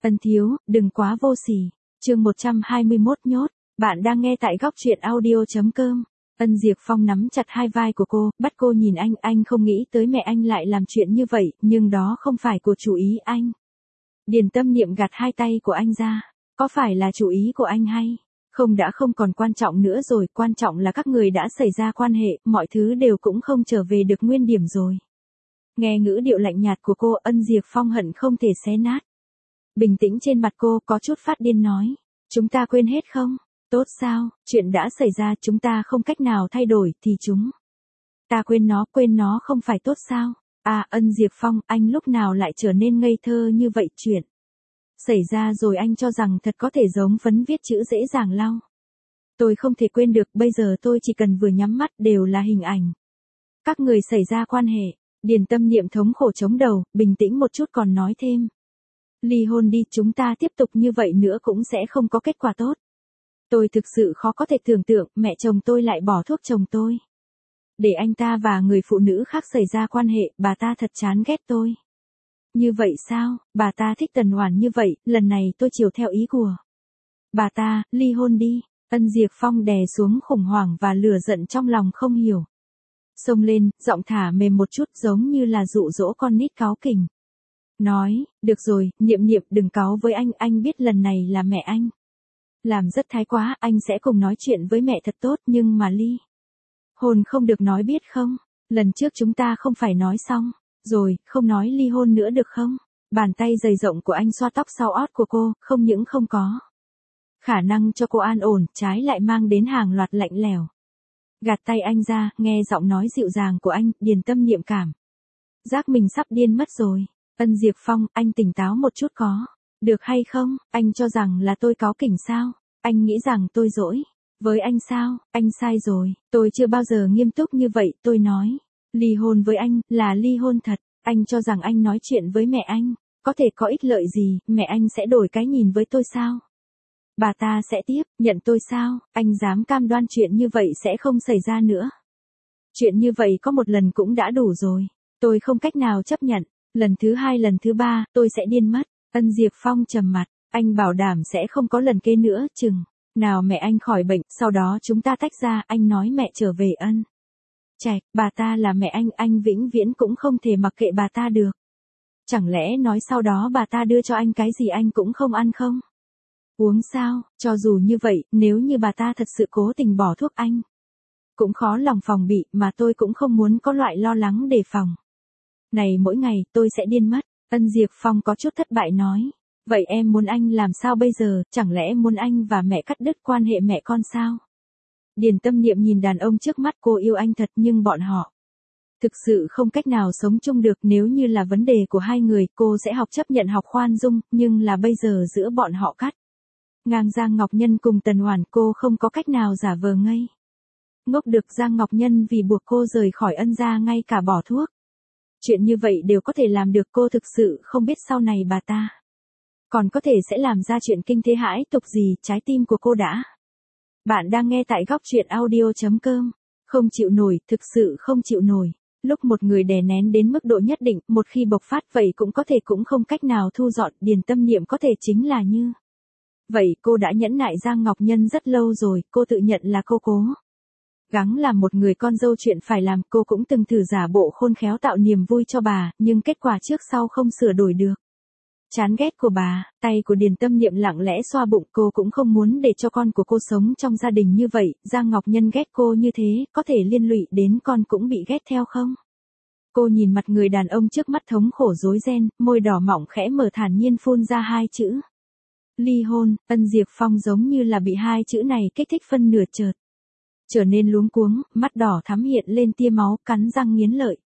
Ân thiếu, đừng quá vô sỉ. Chương 121 nhốt. Bạn đang nghe tại góc truyện audio.com. Ân Diệp Phong nắm chặt hai vai của cô, bắt cô nhìn anh không nghĩ tới mẹ anh lại làm chuyện như vậy, nhưng đó không phải của chủ ý anh. Điền Tâm Niệm gạt hai tay của anh ra. Có phải là chủ ý của anh hay? Không, đã không còn quan trọng nữa rồi, quan trọng là các người đã xảy ra quan hệ, mọi thứ đều cũng không trở về được nguyên điểm rồi. Nghe ngữ điệu lạnh nhạt của cô, Ân Diệp Phong hận không thể xé nát. Bình tĩnh trên mặt cô có chút phát điên nói. Chúng ta quên hết không? Tốt sao, chuyện đã xảy ra chúng ta không cách nào thay đổi thì chúng ta quên nó không phải tốt sao? À, Ân Diệp Phong, anh lúc nào lại trở nên ngây thơ như vậy, chuyện xảy ra rồi anh cho rằng thật có thể giống phấn viết chữ dễ dàng lau. Tôi không thể quên được, bây giờ tôi chỉ cần vừa nhắm mắt đều là hình ảnh các người xảy ra quan hệ. Điền Tâm Niệm thống khổ chống đầu, bình tĩnh một chút còn nói thêm. Ly hôn đi, chúng ta tiếp tục như vậy nữa cũng sẽ không có kết quả tốt. Tôi thực sự khó có thể tưởng tượng mẹ chồng tôi lại bỏ thuốc chồng tôi. Để anh ta và người phụ nữ khác xảy ra quan hệ, bà ta thật chán ghét tôi. Như vậy sao, bà ta thích Tần Oản như vậy, lần này tôi chiều theo ý của bà ta, ly hôn đi. Ân Diệp Phong đè xuống khủng hoảng và lửa giận trong lòng không hiểu. Xông lên, giọng thả mềm một chút giống như là dụ dỗ con nít cáu kỉnh. Nói, được rồi, Niệm Niệm đừng cáu với anh biết lần này là mẹ anh làm rất thái quá, anh sẽ cùng nói chuyện với mẹ thật tốt, nhưng mà ly hôn không được nói biết không? Lần trước chúng ta không phải nói xong rồi, không nói ly hôn nữa được không? Bàn tay dày rộng của anh xoa tóc sau ót của cô, không những không có khả năng cho cô an ổn, trái lại mang đến hàng loạt lạnh lẽo. Gạt tay anh ra, nghe giọng nói dịu dàng của anh, Điền Tâm Niệm cảm giác mình sắp điên mất rồi. Ân Diệp Phong, anh tỉnh táo một chút có được hay không? Anh cho rằng là tôi cáu kỉnh sao? Anh nghĩ rằng tôi dỗi với anh sao? Anh sai rồi, tôi chưa bao giờ nghiêm túc như vậy, tôi nói ly hôn với anh là ly hôn thật. Anh cho rằng anh nói chuyện với mẹ anh có thể có ích lợi gì, mẹ anh sẽ đổi cái nhìn với tôi sao? Bà ta sẽ tiếp nhận tôi sao? Anh dám cam đoan chuyện như vậy sẽ không xảy ra nữa? Chuyện như vậy có một lần cũng đã đủ rồi, tôi không cách nào chấp nhận. Lần thứ hai, lần thứ ba, tôi sẽ điên mất. Ân Diệp Phong trầm mặt, anh bảo đảm sẽ không có lần kế nữa, chừng nào mẹ anh khỏi bệnh, sau đó chúng ta tách ra, anh nói mẹ trở về Ân Trạch, bà ta là mẹ anh vĩnh viễn cũng không thể mặc kệ bà ta được. Chẳng lẽ nói sau đó bà ta đưa cho anh cái gì anh cũng không ăn không? Uống sao, cho dù như vậy, nếu như bà ta thật sự cố tình bỏ thuốc anh cũng khó lòng phòng bị, mà tôi cũng không muốn có loại lo lắng đề phòng này mỗi ngày, tôi sẽ điên mất. Ân Diệp Phong có chút thất bại nói. Vậy em muốn anh làm sao bây giờ, chẳng lẽ muốn anh và mẹ cắt đứt quan hệ mẹ con sao? Điền Tâm Niệm nhìn đàn ông trước mắt, cô yêu anh thật nhưng bọn họ thực sự không cách nào sống chung được. Nếu như là vấn đề của hai người, cô sẽ học chấp nhận học khoan dung, nhưng là bây giờ giữa bọn họ cắt ngang Giang Ngọc Nhân cùng Tần Oản, cô không có cách nào giả vờ ngây ngốc được. Giang Ngọc Nhân vì buộc cô rời khỏi Ân gia ngay cả bỏ thuốc chuyện như vậy đều có thể làm được, cô thực sự không biết sau này bà ta còn có thể sẽ làm ra chuyện kinh thế hãi tục gì. Trái tim của cô đã. Bạn đang nghe tại góc truyện audio.com. Không chịu nổi, thực sự không chịu nổi. Lúc một người đè nén đến mức độ nhất định, một khi bộc phát vậy cũng có thể cũng không cách nào thu dọn. Điền Tâm Niệm có thể chính là như vậy, cô đã nhẫn nại Giang Ngọc Nhân rất lâu rồi, cô tự nhận là cô cố gắng làm một người con dâu, chuyện phải làm, cô cũng từng thử giả bộ khôn khéo tạo niềm vui cho bà, nhưng kết quả trước sau không sửa đổi được chán ghét của bà. Tay của Điền Tâm Niệm lặng lẽ xoa bụng, cô cũng không muốn để cho con của cô sống trong gia đình như vậy. Giang Ngọc Nhân ghét cô như thế, có thể liên lụy đến con cũng bị ghét theo không? Cô nhìn mặt người đàn ông trước mắt thống khổ rối ren, môi đỏ mọng khẽ mở, thản nhiên phun ra hai chữ ly hôn. Ân Diệp Phong giống như là bị hai chữ này kích thích phân nửa, chợt trở nên luống cuống, mắt đỏ thắm hiện lên tia máu, cắn răng nghiến lợi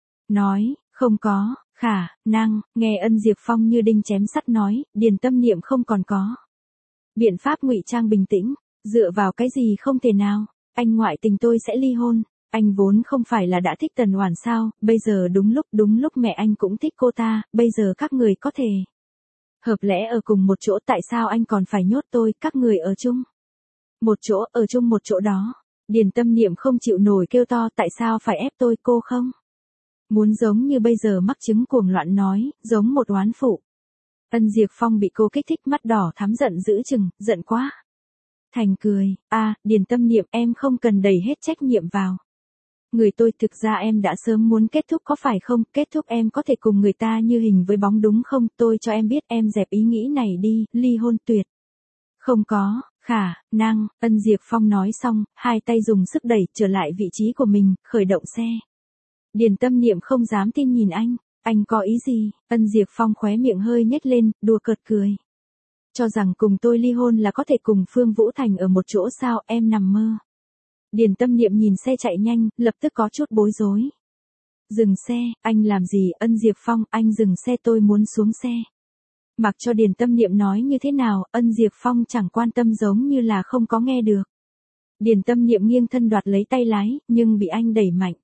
nói, không có khả năng. Nghe Ân Diệp Phong như đinh chém sắt nói, Điền Tâm Niệm không còn có biện pháp ngụy trang bình tĩnh. Dựa vào cái gì không thể nào? Anh ngoại tình tôi sẽ ly hôn. Anh vốn không phải là đã thích Tần Oản sao? Bây giờ đúng lúc mẹ anh cũng thích cô ta, bây giờ các người có thể hợp lẽ ở cùng một chỗ, tại sao anh còn phải nhốt tôi? Các người ở chung một chỗ, ở chung một chỗ đó. Điền Tâm Niệm không chịu nổi kêu to, tại sao phải ép tôi? Cô không muốn giống như bây giờ mắc chứng cuồng loạn nói, giống một oán phụ. Ân Diệp Phong bị cô kích thích mắt đỏ thắm giận dữ chừng, giận quá. Thành cười, Điền Tâm Niệm em không cần đẩy hết trách nhiệm vào. Người tôi thực ra em đã sớm muốn kết thúc có phải không, kết thúc em có thể cùng người ta như hình với bóng đúng không, tôi cho em biết em dẹp ý nghĩ này đi, ly hôn tuyệt. Không có, khả năng, Ân Diệp Phong nói xong, hai tay dùng sức đẩy trở lại vị trí của mình, khởi động xe. Điền Tâm Niệm không dám tin nhìn anh có ý gì, Ân Diệp Phong khóe miệng hơi nhếch lên, đùa cợt cười. Cho rằng cùng tôi ly hôn là có thể cùng Phương Vũ Thành ở một chỗ sao, em nằm mơ. Điền Tâm Niệm nhìn xe chạy nhanh, lập tức có chút bối rối. Dừng xe, anh làm gì, Ân Diệp Phong, anh dừng xe tôi muốn xuống xe. Mặc cho Điền Tâm Niệm nói như thế nào, Ân Diệp Phong chẳng quan tâm giống như là không có nghe được. Điền Tâm Niệm nghiêng thân đoạt lấy tay lái, nhưng bị anh đẩy mạnh.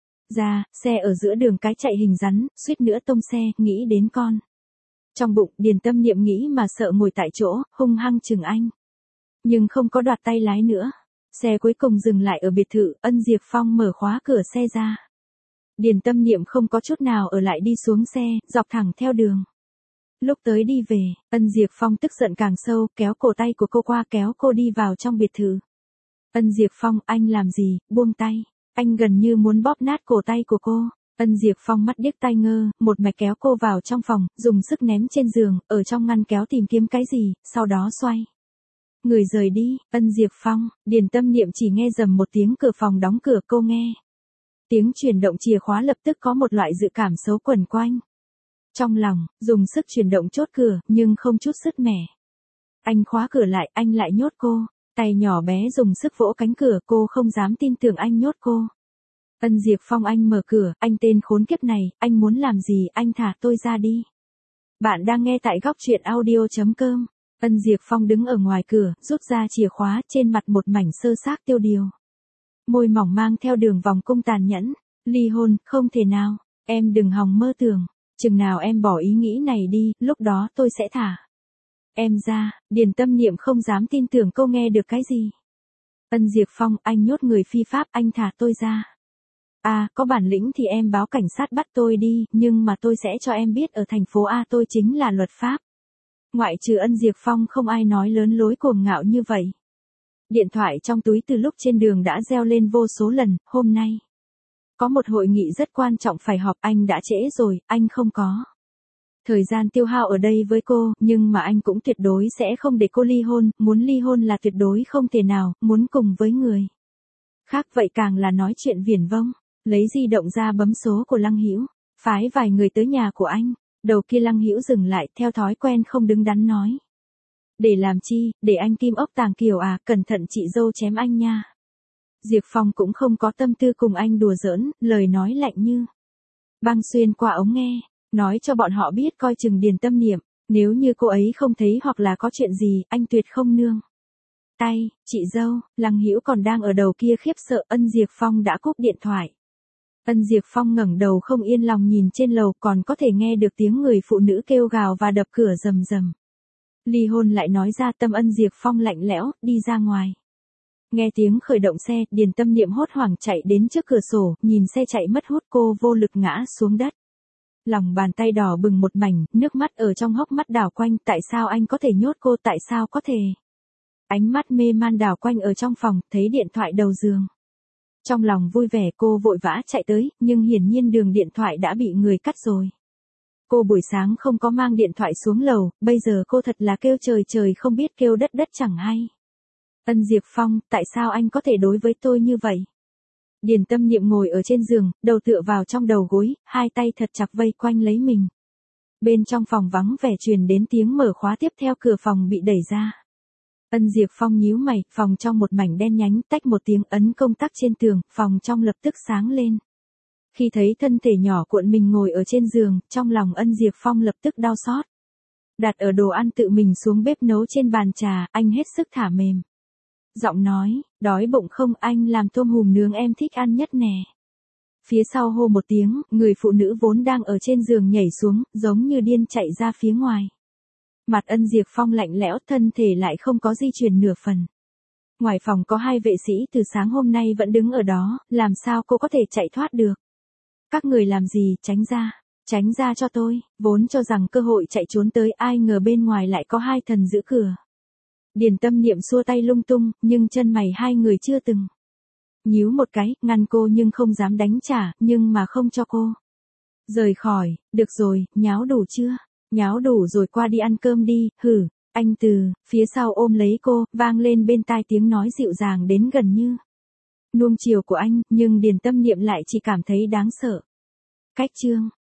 Ra, xe ở giữa đường cái chạy hình rắn, suýt nữa tông xe, nghĩ đến con. Trong bụng, Điền Tâm Niệm nghĩ mà sợ ngồi tại chỗ, hung hăng chừng anh. Nhưng không có đoạt tay lái nữa. Xe cuối cùng dừng lại ở biệt thự, Ân Diệp Phong mở khóa cửa xe ra. Điền Tâm Niệm không có chút nào ở lại đi xuống xe, dọc thẳng theo đường. Lúc tới đi về, Ân Diệp Phong tức giận càng sâu, kéo cổ tay của cô qua kéo cô đi vào trong biệt thự. Ân Diệp Phong, anh làm gì, buông tay. Anh gần như muốn bóp nát cổ tay của cô. Ân Diệp Phong mắt điếc tai ngơ, một mạch kéo cô vào trong phòng, dùng sức ném trên giường, ở trong ngăn kéo tìm kiếm cái gì, sau đó xoay. Người rời đi, Ân Diệp Phong, Điền Tâm Niệm chỉ nghe rầm một tiếng cửa phòng đóng cửa, cô nghe. Tiếng chuyển động chìa khóa lập tức có một loại dự cảm xấu quẩn quanh. Trong lòng, dùng sức chuyển động chốt cửa, nhưng không chút sứt mẻ. Anh khóa cửa lại, anh lại nhốt cô. Tay nhỏ bé dùng sức vỗ cánh cửa, cô không dám tin tưởng anh nhốt cô. Ân Diệp Phong, anh mở cửa, anh tên khốn kiếp này, anh muốn làm gì, anh thả tôi ra đi. Bạn đang nghe tại góc truyện audio.com. Ân Diệp Phong đứng ở ngoài cửa, rút ra chìa khóa, trên mặt một mảnh sơ xác tiêu điều. Môi mỏng mang theo đường vòng cung tàn nhẫn. Ly hôn, không thể nào, em đừng hòng mơ tưởng. Chừng nào em bỏ ý nghĩ này đi, lúc đó tôi sẽ thả em ra. Điền Tâm Niệm không dám tin tưởng cô nghe được cái gì. Ân Diệp Phong, anh nhốt người phi pháp, anh thả tôi ra. Có bản lĩnh thì em báo cảnh sát bắt tôi đi, nhưng mà tôi sẽ cho em biết ở thành phố A tôi chính là luật pháp. Ngoại trừ Ân Diệp Phong không ai nói lớn lối cuồng ngạo như vậy. Điện thoại trong túi từ lúc trên đường đã reo lên vô số lần, hôm nay. Có một hội nghị rất quan trọng phải họp, anh đã trễ rồi, anh không có thời gian tiêu hao ở đây với cô, nhưng mà anh cũng tuyệt đối sẽ không để cô ly hôn, muốn ly hôn là tuyệt đối không thể nào, muốn cùng với người khác vậy càng là nói chuyện viển vông. Lấy di động ra bấm số của Lăng Hữu, phái vài người tới nhà của anh. Đầu kia Lăng Hữu dừng lại, theo thói quen không đứng đắn nói. Để làm chi, để anh kim ốc tàng kiều cẩn thận chị dâu chém anh nha. Diệp Phong cũng không có tâm tư cùng anh đùa giỡn, lời nói lạnh như băng xuyên qua ống nghe, nói cho bọn họ biết coi chừng Điền Tâm Niệm, nếu như cô ấy không thấy hoặc là có chuyện gì, anh tuyệt không nương tay. Chị dâu, Lăng Hữu còn đang ở đầu kia khiếp sợ, Ân Diệp Phong đã cúp điện thoại. Ân Diệp Phong ngẩng đầu không yên lòng nhìn trên lầu, còn có thể nghe được tiếng người phụ nữ kêu gào và đập cửa rầm rầm. Ly hôn lại nói ra, tâm Ân Diệp Phong lạnh lẽo, đi ra ngoài. Nghe tiếng khởi động xe, Điền Tâm Niệm hốt hoảng chạy đến trước cửa sổ, nhìn xe chạy mất hút, cô vô lực ngã xuống đất. Lòng bàn tay đỏ bừng một mảnh, nước mắt ở trong hốc mắt đảo quanh, tại sao anh có thể nhốt cô, tại sao có thể. Ánh mắt mê man đảo quanh ở trong phòng, thấy điện thoại đầu giường. Trong lòng vui vẻ cô vội vã chạy tới, nhưng hiển nhiên đường điện thoại đã bị người cắt rồi. Cô buổi sáng không có mang điện thoại xuống lầu, bây giờ cô thật là kêu trời trời không biết kêu đất đất chẳng hay. Ân Diệp Phong, tại sao anh có thể đối với tôi như vậy? Điền Tâm Niệm ngồi ở trên giường, đầu tựa vào trong đầu gối, hai tay thật chặt vây quanh lấy mình. Bên trong phòng vắng vẻ truyền đến tiếng mở khóa, tiếp theo cửa phòng bị đẩy ra. Ân Diệp Phong nhíu mày, phòng trong một mảnh đen nhánh, tách một tiếng ấn công tắc trên tường, phòng trong lập tức sáng lên. Khi thấy thân thể nhỏ cuộn mình ngồi ở trên giường, trong lòng Ân Diệp Phong lập tức đau xót. Đặt ở đồ ăn tự mình xuống bếp nấu trên bàn trà, anh hết sức thả mềm. Giọng nói, đói bụng không, anh làm tôm hùm nướng em thích ăn nhất nè. Phía sau hô một tiếng, người phụ nữ vốn đang ở trên giường nhảy xuống, giống như điên chạy ra phía ngoài. Mặt Ân Diệp Phong lạnh lẽo, thân thể lại không có di chuyển nửa phần. Ngoài phòng có hai vệ sĩ từ sáng hôm nay vẫn đứng ở đó, làm sao cô có thể chạy thoát được? Các người làm gì, tránh ra. Tránh ra cho tôi, vốn cho rằng cơ hội chạy trốn tới, ai ngờ bên ngoài lại có hai thần giữ cửa. Điền Tâm Niệm xua tay lung tung, nhưng chân mày hai người chưa từng nhíu một cái, ngăn cô nhưng không dám đánh trả, nhưng mà không cho cô rời khỏi. Được rồi, nháo đủ chưa? Nháo đủ rồi qua đi ăn cơm đi, hử. Anh từ phía sau ôm lấy cô, vang lên bên tai tiếng nói dịu dàng đến gần như nuông chiều của anh, nhưng Điền Tâm Niệm lại chỉ cảm thấy đáng sợ. Cách chương